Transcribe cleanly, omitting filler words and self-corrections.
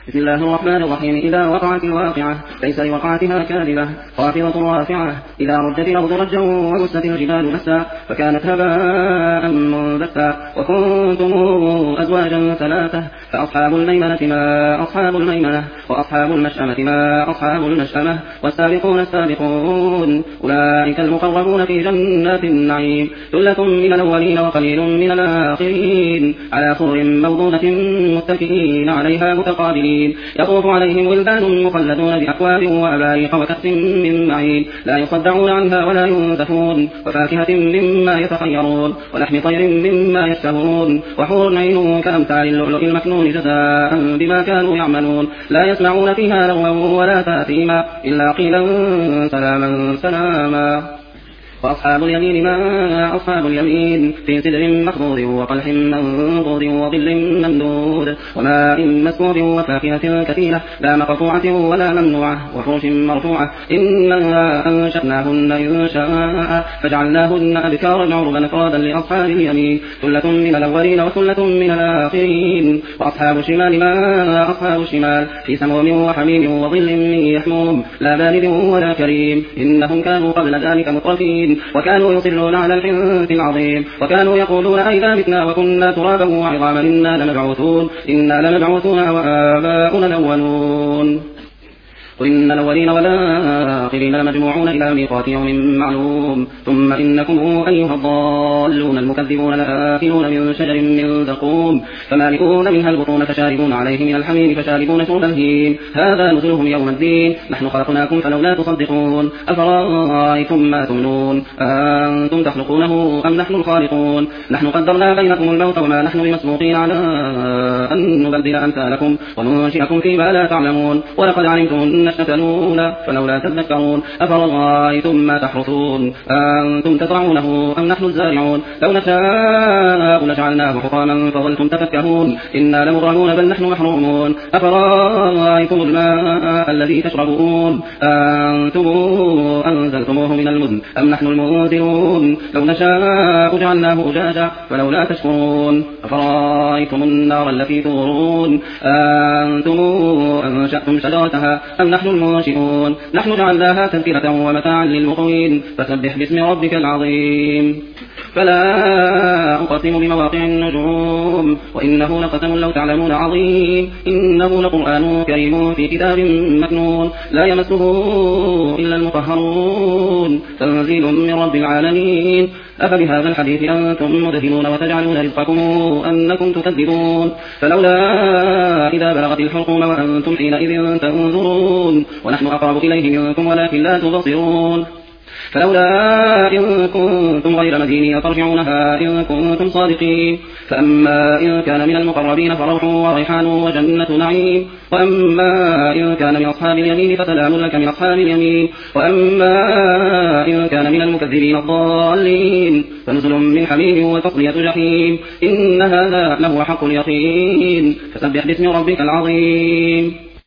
بسم الله الرحمن الرحيم. إذا وقعت الواقعة ليس لوقعتها كاذبة خافضة رافعة. إذا رجت الأرض رجا وبست الجبال بسا فكانت هباء منبثا. وكنتم أزواجا ثلاثة فأصحاب الميمنة ما أصحاب الميمنة وأصحاب المشأمة ما أصحاب المشأمة والسابقون السابقون أولئك المقربون في جنات النعيم ثلة من الأولين وقليل من الآخرين على سرر موضونة متكئين عليها متقابلين يطوف عليهم ولدان مخلدون بأكواب وأباريق وكأس من معين لا يصدعون عنها ولا ينزفون وفاكهة مما يتخيرون ولحم طير مما يشتهون وحور عين كأمثال اللؤلؤ المكنون جزاء بما كانوا يعملون لا يسمعون فيها لغوا ولا تأثيما إلا قيلا سلاما سلاما. وأصحاب اليمين ما أصحاب اليمين في سدر مخضود وطلح منضود وظل ممدود وماء مسكوب وفاكهة كثيرة لا مقطوعة ولا ممنوعة وفرش مرفوعة إنا أنشأناهن إنشاء فجعلناهن أبكارا عربا أترابا لأصحاب اليمين ثلة من الأولين وثلة من الآخرين. وأصحاب الشمال ما أصحاب الشمال في سموم وحميم وظل من يحموم لا بارد ولا كريم إنهم كانوا قبل ذلك مترفين وكانوا يصرون على الحنث العظيم وكانوا يقولون أئذا متنا وكنا ترابا وعظاما إنا لمبعوثون وآباؤنا الأولون. قل إن الأولين والآخرين لمجموعون إلى ميقات يوم معلوم ثم إنكم أيها الضالون المكذبون لآكلون من شجر من زقوم فمالئون منها البطون فشاربون عليه من الحميم فشاربون شرب الهيم هذا نزلهم يوم الدين نحن خلقناكم فلولا تصدقون أفرأيتم ما تمنون أنتم تخلقونه أم نحن الخالقون نحن قدرنا بينكم الموت وما نحن بمسبوقين على أن نبدل أمثالكم وننشئكم فيما لا تعلمون ولقد علمتم النشأة الأولى فلولا تذكرون أفرأيتم ما تحرثون أنتم تزرعونه أم نحن الزارعون لو نشاء لجعلناه حطاما فظلتم تفكهون إنا لمغرمون بل نحن محرومون أفرأيتم الماء الذي تشربون أنتم أنزلتموه من المزن أم نحن المنزلون لو نشاء جعلناه أجاجا فلولا تشكرون أفرأيتم النار التي تورون أنتم أنشأتم شجرتها أم نحن المنشئون نحن جعلناها تذكرة ومتاعا للمقوين فسبح باسم ربك العظيم. فلا أقسم بمواقع النجوم وإنه لقسم لو تعلمون عظيم إنه لقرآن كريم في كتاب مكنون لا يمسه إلا المطهرون تنزيل من رب العالمين. أفبهذا الحديث أنتم مدهنون وتجعلون رزقكم أنكم تكذبون فلولا إذا بلغت الحلقوم وأنتم حينئذ تنظرون ونحن أقرب إليه منكم ولكن لا تبصرون فلولا إن كنتم غير مدينين ترجعونها إن كنتم صادقين فأما إن كان من المقربين فروح وريحان وجنة نعيم وأما إن كان من أصحاب اليمين فسلام لك من أصحاب اليمين وأما إن كان من المكذبين الضالين فنزل من حميم وتصلية جحيم إن هذا لهو حق اليقين فسبح باسم ربك العظيم.